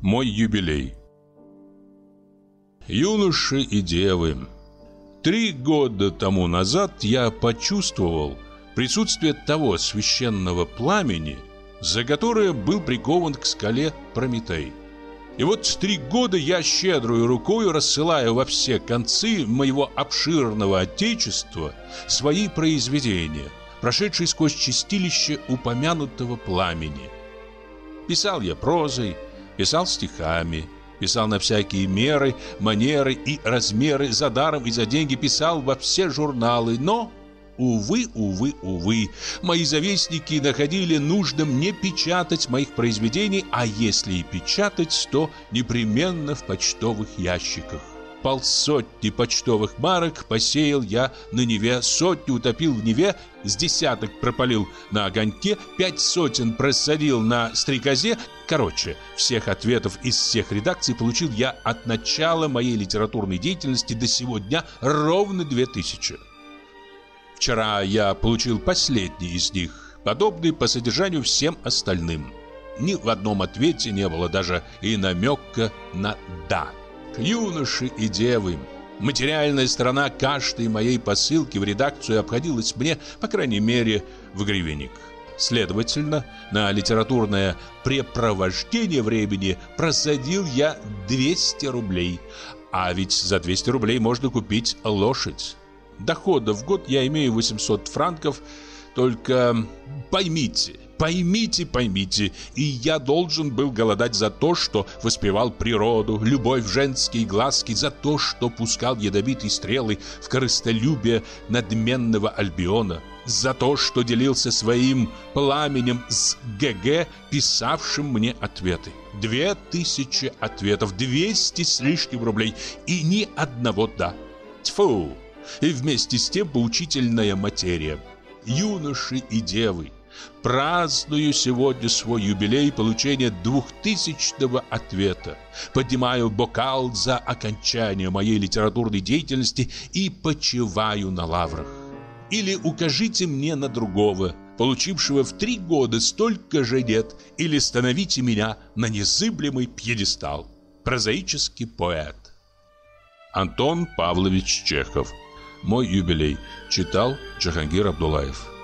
Мой юбилей. Юноши и девы, 3 года тому назад я почувствовал присутствие того священного пламени, за которое был прикован к скале Прометей. И вот 3 года я щедрую рукою рассылаю во все концы моего обширного отечества свои произведения, прошедшие сквозь чистилище упомянутого пламени. Писал я прозой, писал стихами, писал на всякие меры, манеры и размеры, за даром и за деньги, писал во все журналы, но, увы, мои завистники находили нужным не печатать моих произведений, а если и печатать, то непременно в почтовых ящиках. 50 почтовых марок посеял я на Неве, 100 утопил в Неве, с 10 пропалил на огоньке, 5 просадил на стрекозе. Короче, всех ответов из всех редакций получил я от начала моей литературной деятельности до сего дня ровно 2000. Вчера я получил последний из них, подобный по содержанию всем остальным. Ни в одном ответе не было даже и намека на «да». Юноши и девы, материальная сторона каждой моей посылки в редакцию обходилась мне, по крайней мере, в гривенник. Следовательно, на литературное препровождение времени просадил я 200 рублей. А ведь за 200 рублей можно купить лошадь. Дохода в год я имею 800 франков, только поймите, и я должен был голодать за то, что воспевал природу, любовь в женские глазки, за то, что пускал ядовитые стрелы в корыстолюбие надменного Альбиона, за то, что делился своим пламенем с ГГ, писавшим мне ответы. 2000 ответов, 200 с лишним рублей и ни одного «да». Тьфу! И вместе с тем поучительная материя. Юноши и девы, праздную сегодня свой юбилей получения 2000-го ответа. Поднимаю бокал за окончание моей литературной деятельности и почиваю на лаврах. Или укажите мне на другого, получившего в 3 года столько же лет, или становите меня на незыблемый пьедестал. Прозаический поэт. Антон Павлович Чехов. Мой юбилей. Читал Джахангир Абдуллаев.